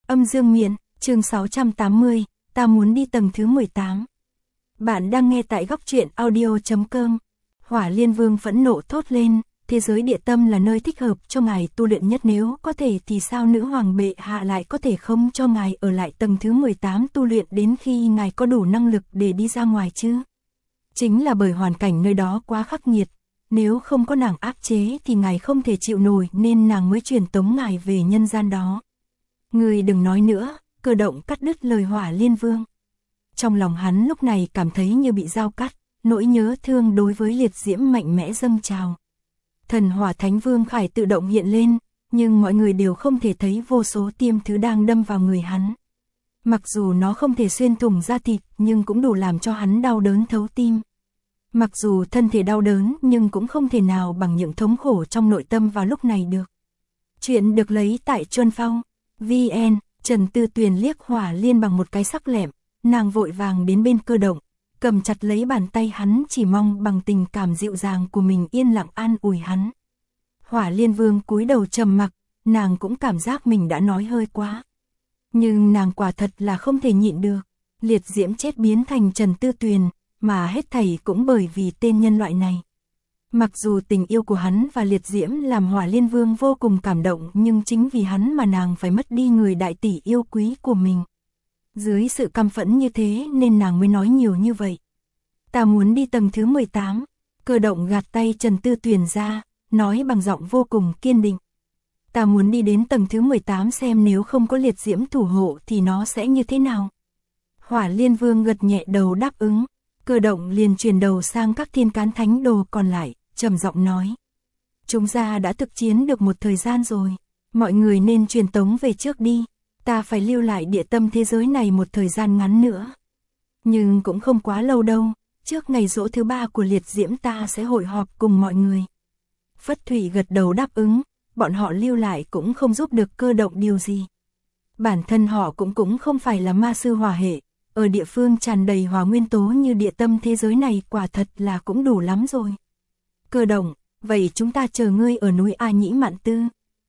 Âm dương miện, chương 680, ta muốn đi tầng thứ 18. Bạn đang nghe tại góc truyện audio.com. Hỏa Liên Vương phẫn nộ thốt lên, thế giới địa tâm là nơi thích hợp cho ngài tu luyện nhất, nếu có thể thì sao nữ hoàng bệ hạ lại có thể không cho ngài ở lại tầng thứ 18 tu luyện đến khi ngài có đủ năng lực để đi ra ngoài chứ? Chính là bởi hoàn cảnh nơi đó quá khắc nghiệt, nếu không có nàng áp chế thì ngài không thể chịu nổi nên nàng mới truyền tống ngài về nhân gian đó. Người đừng nói nữa, Cơ Động cắt đứt lời Hỏa Liên Vương. Trong lòng hắn lúc này cảm thấy như bị dao cắt, nỗi nhớ thương đối với liệt diễm mạnh mẽ dâng trào. Thần Hỏa Thánh Vương Khải tự động hiện lên, nhưng mọi người đều không thể thấy vô số tiêm thứ đang đâm vào người hắn. Mặc dù nó không thể xuyên thủng da thịt nhưng cũng đủ làm cho hắn đau đớn thấu tim. Mặc dù thân thể đau đớn nhưng cũng không thể nào bằng những thống khổ trong nội tâm vào lúc này được. Chuyện được lấy tại Chuân Phong. VN, Trần Tư Tuyền liếc Hỏa Liên bằng một cái sắc lẹm, nàng vội vàng đến bên Cơ Động, cầm chặt lấy bàn tay hắn, chỉ mong bằng tình cảm dịu dàng của mình yên lặng an ủi hắn. Hỏa Liên Vương cúi đầu trầm mặc, nàng cũng cảm giác mình đã nói hơi quá. Nhưng nàng quả thật là không thể nhịn được, liệt diễm chết biến thành Trần Tư Tuyền, mà hết thảy cũng bởi vì tên nhân loại này. Mặc dù tình yêu của hắn và liệt diễm làm Hỏa Liên Vương vô cùng cảm động, nhưng chính vì hắn mà nàng phải mất đi người đại tỷ yêu quý của mình. Dưới sự căm phẫn như thế nên nàng mới nói nhiều như vậy. Ta muốn đi tầng thứ 18. Cơ Động gạt tay Trần Tư Tuyền ra, nói bằng giọng vô cùng kiên định. Ta muốn đi đến tầng thứ 18 xem nếu không có liệt diễm thủ hộ thì nó sẽ như thế nào. Hỏa Liên Vương gật nhẹ đầu đáp ứng. Cơ Động liền chuyển đầu sang các thiên cán thánh đồ còn lại, trầm giọng nói. Chúng ta đã thực chiến được một thời gian rồi, mọi người nên truyền tống về trước đi, ta phải lưu lại địa tâm thế giới này một thời gian ngắn nữa. Nhưng cũng không quá lâu đâu, trước ngày giỗ thứ 3 của liệt diễm ta sẽ hội họp cùng mọi người. Phất Thủy gật đầu đáp ứng, bọn họ lưu lại cũng không giúp được Cơ Động điều gì. Bản thân họ cũng không phải là ma sư hỏa hệ. Ở địa phương tràn đầy hỏa nguyên tố như địa tâm thế giới này quả thật là cũng đủ lắm rồi. Cơ Động, vậy chúng ta chờ ngươi ở núi A Nhĩ Mạn Tư.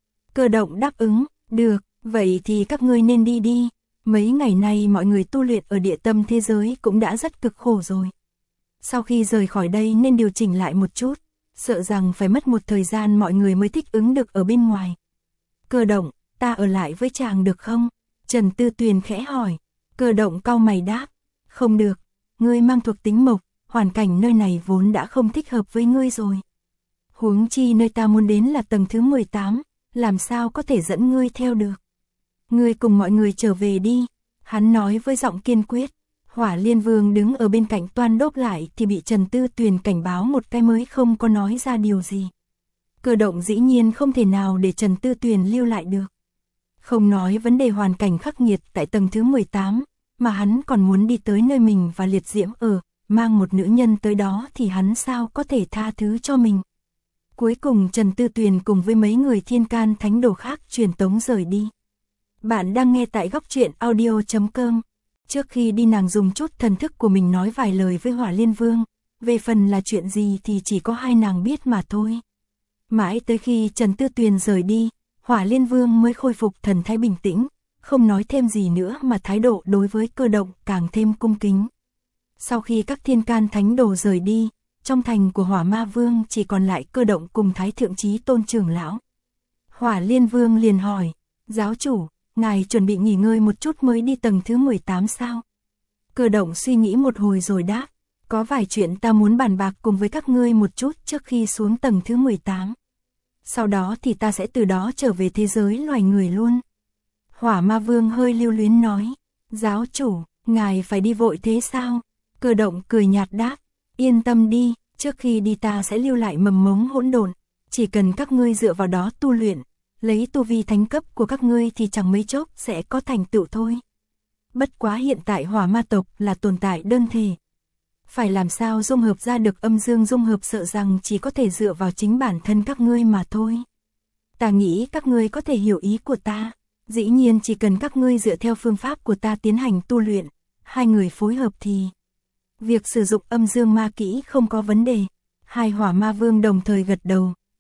Cơ Động đáp ứng, được, vậy thì các ngươi nên đi đi. Mấy ngày nay mọi người tu luyện ở địa tâm thế giới cũng đã rất cực khổ rồi. Sau khi rời khỏi đây nên điều chỉnh lại một chút, sợ rằng phải mất một thời gian mọi người mới thích ứng được ở bên ngoài. Cơ Động, ta ở lại với chàng được không? Trần Tư Tuyền khẽ hỏi. Cơ Động cau mày đáp, không được, ngươi mang thuộc tính mộc, hoàn cảnh nơi này vốn đã không thích hợp với ngươi rồi. Huống chi nơi ta muốn đến là tầng thứ 18, làm sao có thể dẫn ngươi theo được. Ngươi cùng mọi người trở về đi, hắn nói với giọng kiên quyết. Hỏa Liên Vương đứng ở bên cạnh toan đốt lại thì bị Trần Tư Tuyền cảnh báo một cái mới không có nói ra điều gì. Cơ Động dĩ nhiên không thể nào để Trần Tư Tuyền lưu lại được. Không nói vấn đề hoàn cảnh khắc nghiệt tại tầng thứ 18, mà hắn còn muốn đi tới nơi mình và liệt diễm ở, mang một nữ nhân tới đó thì hắn sao có thể tha thứ cho mình. Cuối cùng Trần Tư Tuyền cùng với mấy người thiên can thánh đồ khác truyền tống rời đi. Bạn đang nghe tại góc truyện audio.com. Trước khi đi nàng dùng chút thần thức của mình nói vài lời với Hỏa Liên Vương, về phần là chuyện gì thì chỉ có hai nàng biết mà thôi. Mãi tới khi Trần Tư Tuyền rời đi, Hỏa Liên Vương mới khôi phục thần thái bình tĩnh, không nói thêm gì nữa mà thái độ đối với Cơ Động càng thêm cung kính. Sau khi các thiên can thánh đồ rời đi, trong thành của Hỏa Ma Vương chỉ còn lại Cơ Động cùng Thái Thượng Chí Tôn trưởng lão. Hỏa Liên Vương liền hỏi, giáo chủ, ngài chuẩn bị nghỉ ngơi một chút mới đi tầng thứ 18 sao? Cơ Động suy nghĩ một hồi rồi đáp, có vài chuyện ta muốn bàn bạc cùng với các ngươi một chút trước khi xuống tầng thứ 18. Sau đó thì ta sẽ từ đó trở về thế giới loài người luôn. Hỏa Ma Vương hơi lưu luyến nói, giáo chủ, ngài phải đi vội thế sao? Cơ Động cười nhạt đáp, yên tâm đi, trước khi đi ta sẽ lưu lại mầm mống hỗn độn, chỉ cần các ngươi dựa vào đó tu luyện, lấy tu vi thánh cấp của các ngươi thì chẳng mấy chốc sẽ có thành tựu thôi. Bất quá hiện tại Hỏa Ma tộc là tồn tại đơn thể. Phải làm sao dung hợp ra được âm dương dung hợp sợ rằng chỉ có thể dựa vào chính bản thân các ngươi mà thôi. Ta nghĩ các ngươi có thể hiểu ý của ta. Dĩ nhiên chỉ cần các ngươi dựa theo phương pháp của ta tiến hành tu luyện, hai người phối hợp thì việc sử dụng âm dương ma kỹ không có vấn đề. Hai Hỏa Ma Vương đồng thời gật đầu,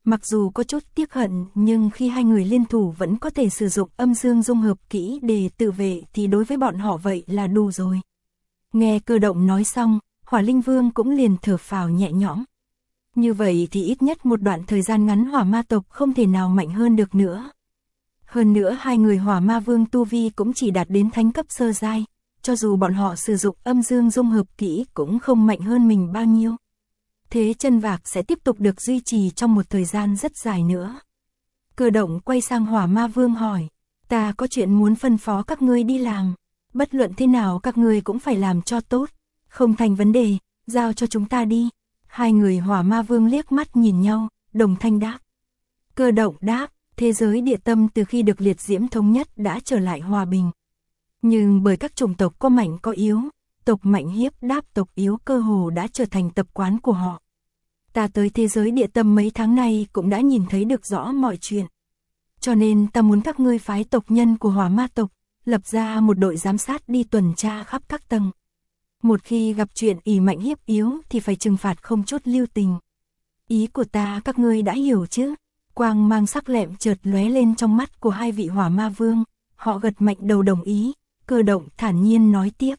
Mặc dù có chút tiếc hận, nhưng khi hai người liên thủ vẫn có thể sử dụng âm dương dung hợp kỹ để tự vệ thì đối với bọn họ vậy là đủ rồi. Nghe Cơ Động nói xong, Hỏa Linh Vương cũng liền thở phào nhẹ nhõm. Như vậy thì ít nhất một đoạn thời gian ngắn hỏa ma tộc không thể nào mạnh hơn được nữa. Hơn nữa hai người hỏa ma vương tu vi cũng chỉ đạt đến thánh cấp sơ giai, cho dù bọn họ sử dụng âm dương dung hợp kỹ cũng không mạnh hơn mình bao nhiêu. Thế chân vạc sẽ tiếp tục được duy trì trong một thời gian rất dài nữa. Cơ Động quay sang hỏa ma vương hỏi, ta có chuyện muốn phân phó các ngươi đi làm, bất luận thế nào các ngươi cũng phải làm cho tốt, không thành vấn đề, giao cho chúng ta đi. Hai người hỏa ma vương liếc mắt nhìn nhau, đồng thanh đáp. Cơ Động đáp, thế giới địa tâm từ khi được liệt diễm thống nhất đã trở lại hòa bình. Nhưng bởi các chủng tộc có mạnh có yếu, tộc mạnh hiếp đáp tộc yếu cơ hồ đã trở thành tập quán của họ. Ta tới thế giới địa tâm mấy tháng nay cũng đã nhìn thấy được rõ mọi chuyện. Cho nên ta muốn các ngươi phái tộc nhân của hỏa ma tộc, lập ra một đội giám sát đi tuần tra khắp các tầng. Một khi gặp chuyện ỷ mạnh hiếp yếu thì phải trừng phạt không chút lưu tình. Ý của ta các ngươi đã hiểu chứ? Quang mang sắc lẹm chợt lóe lên trong mắt của hai vị hỏa ma vương, họ gật mạnh đầu đồng ý. Cơ Động thản nhiên nói tiếp.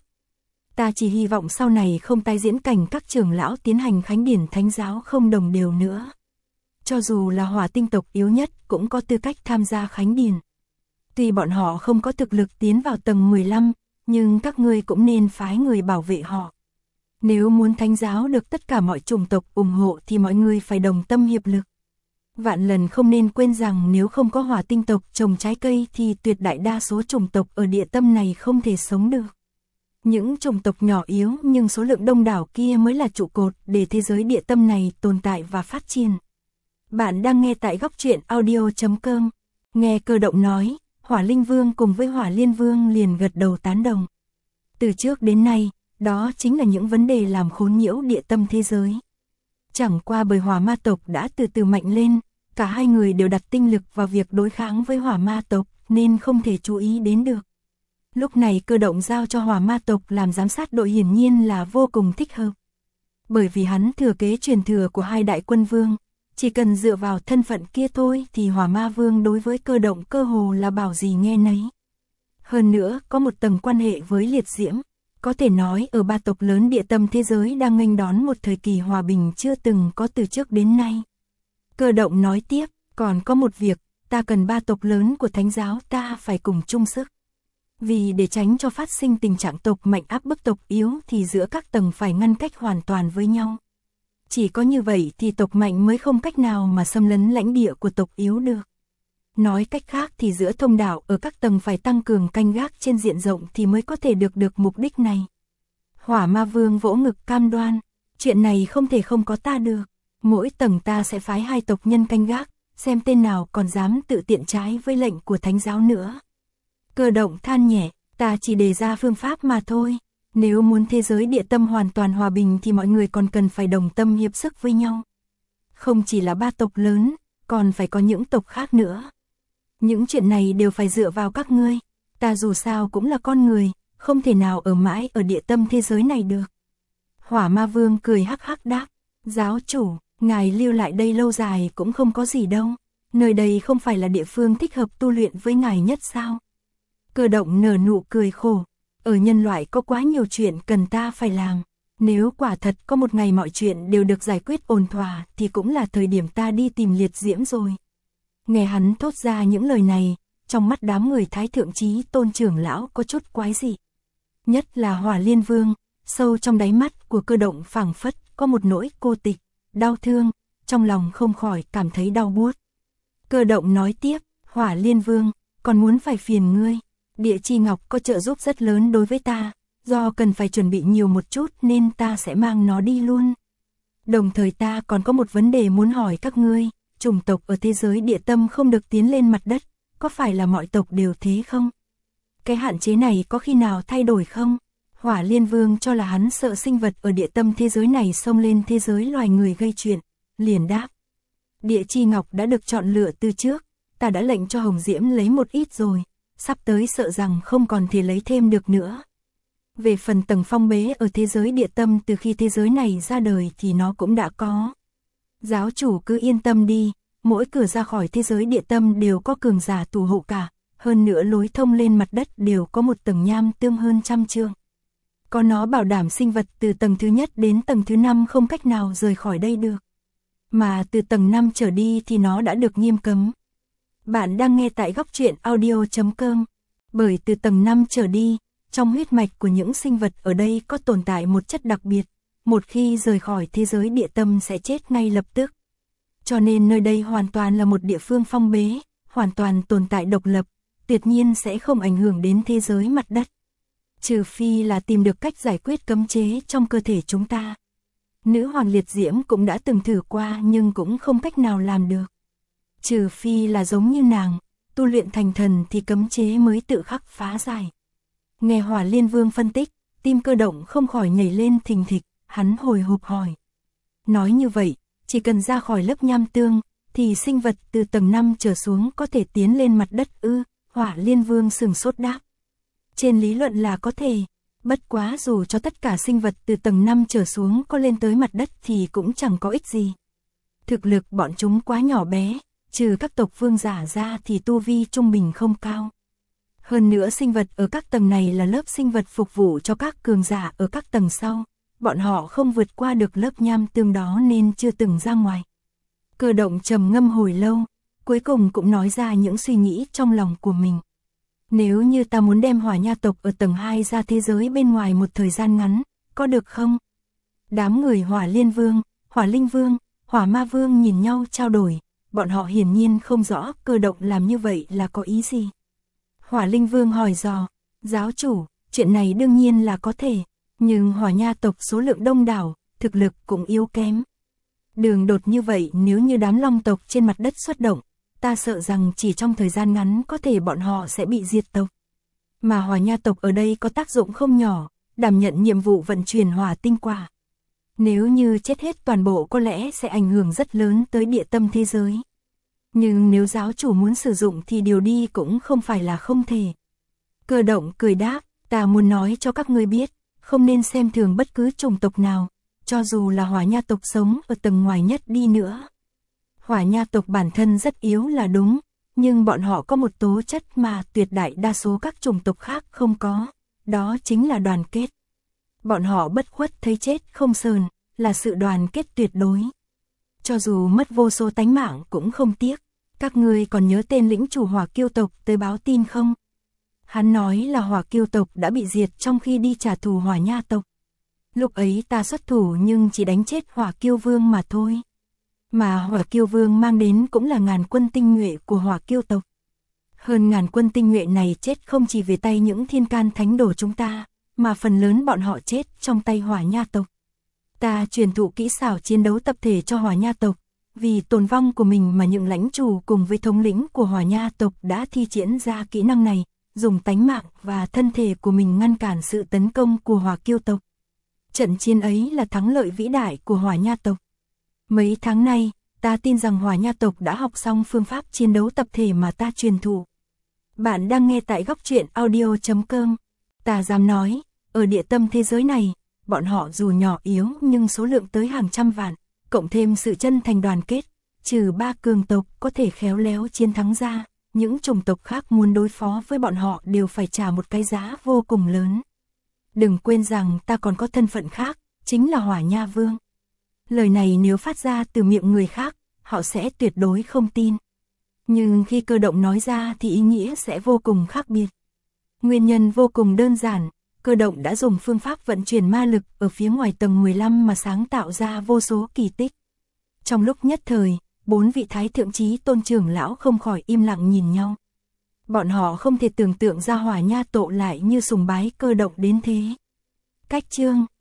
Ta chỉ hy vọng sau này không tái diễn cảnh các trưởng lão tiến hành khánh điển thánh giáo không đồng đều nữa. Cho dù là hỏa tinh tộc yếu nhất cũng có tư cách tham gia khánh điển. Tuy bọn họ không có thực lực tiến vào tầng 15, nhưng các ngươi cũng nên phái người bảo vệ họ. Nếu muốn thánh giáo được tất cả mọi chủng tộc ủng hộ thì mọi người phải đồng tâm hiệp lực. Vạn lần không nên quên rằng nếu không có hỏa tinh tộc trồng trái cây thì tuyệt đại đa số chủng tộc ở địa tâm này không thể sống được. Những chủng tộc nhỏ yếu nhưng số lượng đông đảo kia mới là trụ cột để thế giới địa tâm này tồn tại và phát triển. Bạn đang nghe tại góc truyện audio.com. Nghe Cơ Động nói, Hỏa Linh Vương cùng với Hỏa Liên Vương liền gật đầu tán đồng. Từ trước đến nay, đó chính là những vấn đề làm khốn nhiễu địa tâm thế giới. Chẳng qua bởi hỏa ma tộc đã từ từ mạnh lên, cả hai người đều đặt tinh lực vào việc đối kháng với hỏa ma tộc nên không thể chú ý đến được. Lúc này Cơ Động giao cho hỏa ma tộc làm giám sát đội hiển nhiên là vô cùng thích hợp. Bởi vì hắn thừa kế truyền thừa của hai đại quân vương, chỉ cần dựa vào thân phận kia thôi thì hỏa ma vương đối với Cơ Động cơ hồ là bảo gì nghe nấy. Hơn nữa có một tầng quan hệ với liệt diễm, có thể nói ở ba tộc lớn địa tâm thế giới đang nghênh đón một thời kỳ hòa bình chưa từng có từ trước đến nay. Cơ Động nói tiếp, còn có một việc, ta cần ba tộc lớn của thánh giáo ta phải cùng chung sức. Vì để tránh cho phát sinh tình trạng tộc mạnh áp bức tộc yếu thì giữa các tầng phải ngăn cách hoàn toàn với nhau. Chỉ có như vậy thì tộc mạnh mới không cách nào mà xâm lấn lãnh địa của tộc yếu được. Nói cách khác thì giữa thông đạo ở các tầng phải tăng cường canh gác trên diện rộng thì mới có thể được mục đích này. Hỏa ma vương vỗ ngực cam đoan, chuyện này không thể không có ta được. Mỗi tầng ta sẽ phái hai tộc nhân canh gác, xem tên nào còn dám tự tiện trái với lệnh của thánh giáo nữa. Cơ Động than nhẹ, ta chỉ đề ra phương pháp mà thôi. Nếu muốn thế giới địa tâm hoàn toàn hòa bình thì mọi người còn cần phải đồng tâm hiệp sức với nhau. Không chỉ là ba tộc lớn, còn phải có những tộc khác nữa. Những chuyện này đều phải dựa vào các ngươi. Ta dù sao cũng là con người, không thể nào ở mãi ở địa tâm thế giới này được. Hỏa ma vương cười hắc hắc đáp, giáo chủ, ngài lưu lại đây lâu dài cũng không có gì đâu. Nơi đây không phải là địa phương thích hợp tu luyện với ngài nhất sao? Cơ Động nở nụ cười khổ, ở nhân loại có quá nhiều chuyện cần ta phải làm. Nếu quả thật có một ngày mọi chuyện đều được giải quyết ổn thỏa thì cũng là thời điểm ta đi tìm liệt diễm rồi. Nghe hắn thốt ra những lời này, trong mắt đám người Thái Thượng Chí Tôn trưởng lão có chút quái dị. Nhất là Hỏa Liên Vương, sâu trong đáy mắt của Cơ Động phảng phất có một nỗi cô tịch, đau thương, trong lòng không khỏi cảm thấy đau buốt. Cơ Động nói tiếp, Hỏa Liên Vương, còn muốn phải phiền ngươi. Địa chi ngọc có trợ giúp rất lớn đối với ta, do cần phải chuẩn bị nhiều một chút nên ta sẽ mang nó đi luôn. Đồng thời ta còn có một vấn đề muốn hỏi các ngươi, chủng tộc ở thế giới địa tâm không được tiến lên mặt đất, có phải là mọi tộc đều thế không? Cái hạn chế này có khi nào thay đổi không? Hỏa Liên Vương cho là hắn sợ sinh vật ở địa tâm thế giới này xông lên thế giới loài người gây chuyện, liền đáp. Địa chi ngọc đã được chọn lựa từ trước, ta đã lệnh cho Hồng Diễm lấy một ít rồi, sắp tới sợ rằng không còn thể lấy thêm được nữa. Về phần tầng phong bế ở thế giới địa tâm từ khi thế giới này ra đời thì nó cũng đã có. Giáo chủ cứ yên tâm đi, mỗi cửa ra khỏi thế giới địa tâm đều có cường giả thủ hộ cả, hơn nữa lối thông lên mặt đất đều có một tầng nham tương hơn 100 trượng. Có nó bảo đảm sinh vật từ tầng thứ nhất đến tầng thứ 5 không cách nào rời khỏi đây được. Mà từ tầng 5 trở đi thì nó đã được nghiêm cấm. Bạn đang nghe tại góc truyện audio.com. Bởi từ tầng 5 trở đi, trong huyết mạch của những sinh vật ở đây có tồn tại một chất đặc biệt, một khi rời khỏi thế giới địa tâm sẽ chết ngay lập tức. Cho nên nơi đây hoàn toàn là một địa phương phong bế, hoàn toàn tồn tại độc lập, tuyệt nhiên sẽ không ảnh hưởng đến thế giới mặt đất. Trừ phi là tìm được cách giải quyết cấm chế trong cơ thể chúng ta. Nữ hoàng liệt diễm cũng đã từng thử qua nhưng cũng không cách nào làm được. Trừ phi là giống như nàng, tu luyện thành thần thì cấm chế mới tự khắc phá giải. Nghe Hỏa Liên Vương phân tích, tim Cơ Động không khỏi nhảy lên thình thịch, hắn hồi hộp hỏi. Nói như vậy, chỉ cần ra khỏi lớp nham tương, thì sinh vật từ tầng 5 trở xuống có thể tiến lên mặt đất ư? Hỏa Liên Vương sừng sốt đáp. Trên lý luận là có thể, bất quá dù cho tất cả sinh vật từ tầng 5 trở xuống có lên tới mặt đất thì cũng chẳng có ích gì. Thực lực bọn chúng quá nhỏ bé, trừ các tộc vương giả ra thì tu vi trung bình không cao. Hơn nữa sinh vật ở các tầng này là lớp sinh vật phục vụ cho các cường giả ở các tầng sau, bọn họ không vượt qua được lớp nham tương đó nên chưa từng ra ngoài. Cơ Động trầm ngâm hồi lâu, cuối cùng cũng nói ra những suy nghĩ trong lòng của mình. Nếu như ta muốn đem Hỏa Nha tộc ở tầng 2 ra thế giới bên ngoài một thời gian ngắn, có được không? Đám người Hỏa Liên Vương, Hỏa Linh Vương, Hỏa Ma Vương nhìn nhau trao đổi, bọn họ hiển nhiên không rõ Cơ Động làm như vậy là có ý gì. Hỏa Linh Vương hỏi dò, giáo chủ, chuyện này đương nhiên là có thể, nhưng Hỏa Nha tộc số lượng đông đảo, thực lực cũng yếu kém. Đường đột như vậy nếu như đám Long tộc trên mặt đất xuất động, ta sợ rằng chỉ trong thời gian ngắn có thể bọn họ sẽ bị diệt tộc. Mà Hỏa Nha tộc ở đây có tác dụng không nhỏ, đảm nhận nhiệm vụ vận chuyển hỏa tinh quả. Nếu như chết hết toàn bộ có lẽ sẽ ảnh hưởng rất lớn tới địa tâm thế giới. Nhưng nếu giáo chủ muốn sử dụng thì điều đi cũng không phải là không thể. Cơ Động cười đáp, ta muốn nói cho các ngươi biết, không nên xem thường bất cứ chủng tộc nào, cho dù là Hỏa Nha tộc sống ở tầng ngoài nhất đi nữa. Hỏa Nha tộc bản thân rất yếu là đúng, nhưng bọn họ có một tố chất mà tuyệt đại đa số các chủng tộc khác không có, đó chính là đoàn kết. Bọn họ bất khuất thấy chết không sờn, là sự đoàn kết tuyệt đối. Cho dù mất vô số tánh mạng cũng không tiếc. Các ngươi còn nhớ tên lĩnh chủ Hỏa Kiêu tộc tới báo tin không? Hắn nói là Hỏa Kiêu tộc đã bị diệt trong khi đi trả thù Hỏa Nha tộc. Lúc ấy ta xuất thủ nhưng chỉ đánh chết Hỏa Kiêu Vương mà thôi. Mà Hỏa Kiêu Vương mang đến cũng là ngàn quân tinh nhuệ của Hỏa Kiêu tộc. Hơn ngàn quân tinh nhuệ này chết không chỉ về tay những thiên can thánh đồ chúng ta, mà phần lớn bọn họ chết trong tay Hỏa Nha tộc. Ta truyền thụ kỹ xảo chiến đấu tập thể cho Hỏa Nha tộc, vì tồn vong của mình mà những lãnh chủ cùng với thống lĩnh của Hỏa Nha tộc đã thi triển ra kỹ năng này, dùng tánh mạng và thân thể của mình ngăn cản sự tấn công của Hỏa Kiêu tộc. Trận chiến ấy là thắng lợi vĩ đại của Hỏa Nha tộc. Mấy tháng nay, ta tin rằng Hỏa Nha tộc đã học xong phương pháp chiến đấu tập thể mà ta truyền thụ. Bạn đang nghe tại góc truyện audio.com. Ta dám nói, ở địa tâm thế giới này, bọn họ dù nhỏ yếu nhưng số lượng tới hàng trăm vạn, cộng thêm sự chân thành đoàn kết, trừ 3 cường tộc có thể khéo léo chiến thắng ra, những chủng tộc khác muốn đối phó với bọn họ đều phải trả một cái giá vô cùng lớn. Đừng quên rằng ta còn có thân phận khác, chính là Hỏa Nha Vương. Lời này nếu phát ra từ miệng người khác, họ sẽ tuyệt đối không tin. Nhưng khi Cơ Động nói ra thì ý nghĩa sẽ vô cùng khác biệt. Nguyên nhân vô cùng đơn giản, Cơ Động đã dùng phương pháp vận chuyển ma lực ở phía ngoài tầng 15 mà sáng tạo ra vô số kỳ tích. Trong lúc nhất thời, 4 vị thái thượng chí tôn trưởng lão không khỏi im lặng nhìn nhau. Bọn họ không thể tưởng tượng ra Hỏa Nha tộc lại như sùng bái Cơ Động đến thế. Cách chương